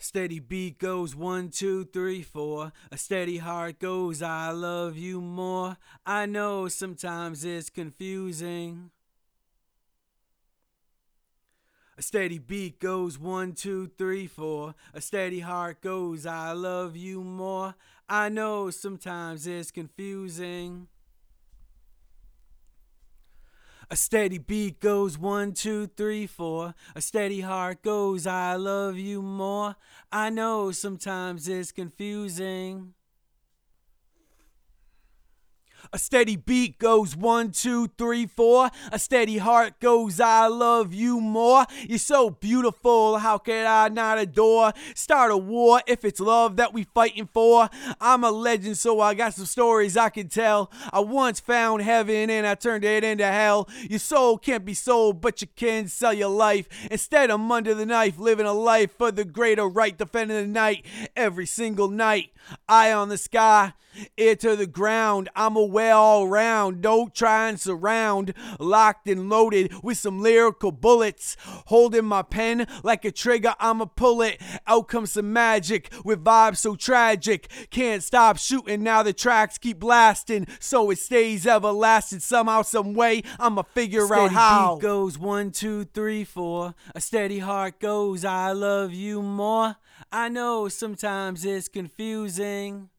Steady beat goes 1, 2, 3, 4. A steady heart goes, I love you more. I know sometimes it's confusing. A steady beat goes 1, 2, 3, 4. A steady heart goes, I love you more. I know sometimes it's confusing. A steady beat goes 1, 2, 3, 4. A steady heart goes, I love you more. I know sometimes it's confusing. A steady beat goes 1, 2, 3, 4. A steady heart goes, I love you more. You're so beautiful, how could I not adore? Start a war if it's love that we fighting for. I'm a legend, so I got some stories I can tell. I once found heaven and I turned it into hell. Your soul can't be sold, but you can sell your life. Instead, I'm under the knife, living a life for the greater right, defending the night every single night. Eye on the sky, ear to the ground. I'm aware all around. Don't try and surround. Locked and loaded with some lyrical bullets. Holding my pen like a trigger, I'ma pull it. Out comes some magic with vibes so tragic. Can't stop shooting, now the tracks keep blasting. So it stays everlasting. Somehow, some way, I'ma figure out how. Beat goes 1, 2, 3, 4. A steady heart goes, I love you more. I know sometimes it's confusing.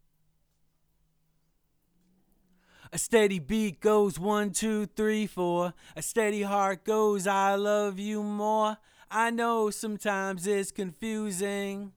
A steady beat goes 1, 2, 3, 4. A steady heart goes, I love you more. I know sometimes it's confusing.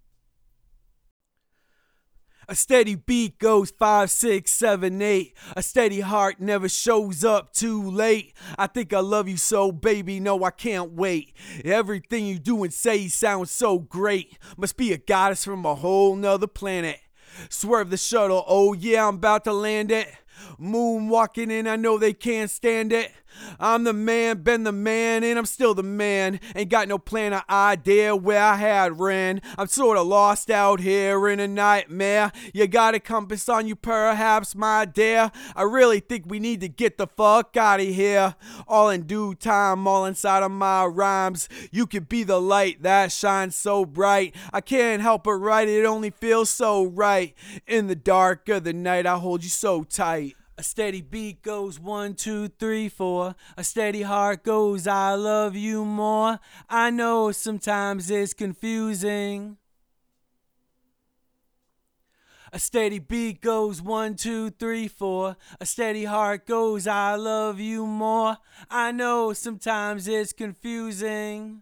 A steady beat goes 5, 6, 7, 8. A steady heart never shows up too late. I think I love you so, baby, no, I can't wait. Everything you do and say sounds so great. Must be a goddess from a whole nother planet. Swerve the shuttle, oh yeah, I'm about to land it. Moonwalking and I know they can't stand it. I'm the man, been the man, and I'm still the man. Ain't got no plan or idea where I had ran. I'm sorta lost out here in a nightmare. You got a compass on you perhaps, my dear? I really think we need to get the fuck out of here. All in due time, all inside of my rhymes. You could be the light that shines so bright. I can't help but write, it only feels so right. In the dark of the night, I hold you so tight. A steady beat goes 1, 2, 3, 4. A steady heart goes, I love you more. I know sometimes it's confusing. A steady beat goes 1, 2, 3, 4. A steady heart goes, I love you more. I know sometimes it's confusing.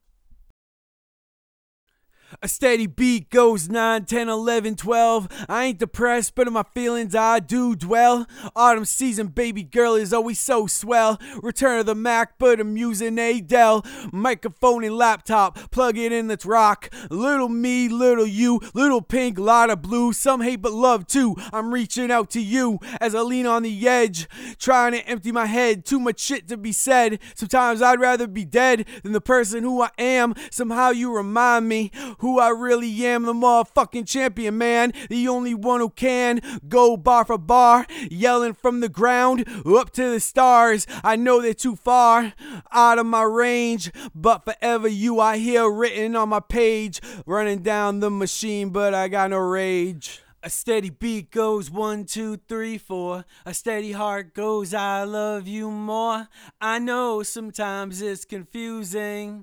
A steady beat goes 9, 10, 11, 12. I ain't depressed, but in my feelings I do dwell. Autumn season, baby girl is always so swell. Return of the Mac, but I'm using Adele. Microphone and laptop, plug it in, let's rock. Little me, little you, little pink, lot of blue. Some hate but love too. I'm reaching out to you as I lean on the edge, trying to empty my head. Too much shit to be said. Sometimes I'd rather be dead than the person who I am. Somehow you remind me who I really am, the motherfucking champion, man. The only one who can go bar for bar, yelling from the ground up to the stars. I know they're too far out of my range, but forever you I hear written on my page. Running down the machine, but I got no rage. A steady beat goes 1, 2, 3, 4. A steady heart goes, I love you more. I know sometimes it's confusing.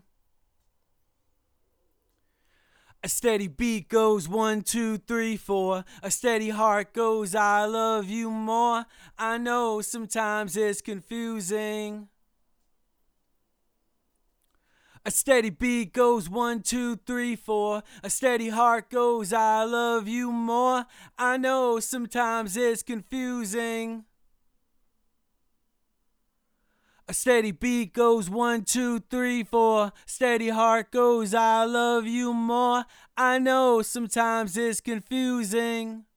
A steady beat goes 1, 2, 3, 4. A steady heart goes, I love you more. I know sometimes it's confusing. A steady beat goes 1, 2, 3, 4. A steady heart goes, I love you more. I know sometimes it's confusing. A steady beat goes 1, 2, 3, 4. Steady heart goes, I love you more. I know sometimes it's confusing.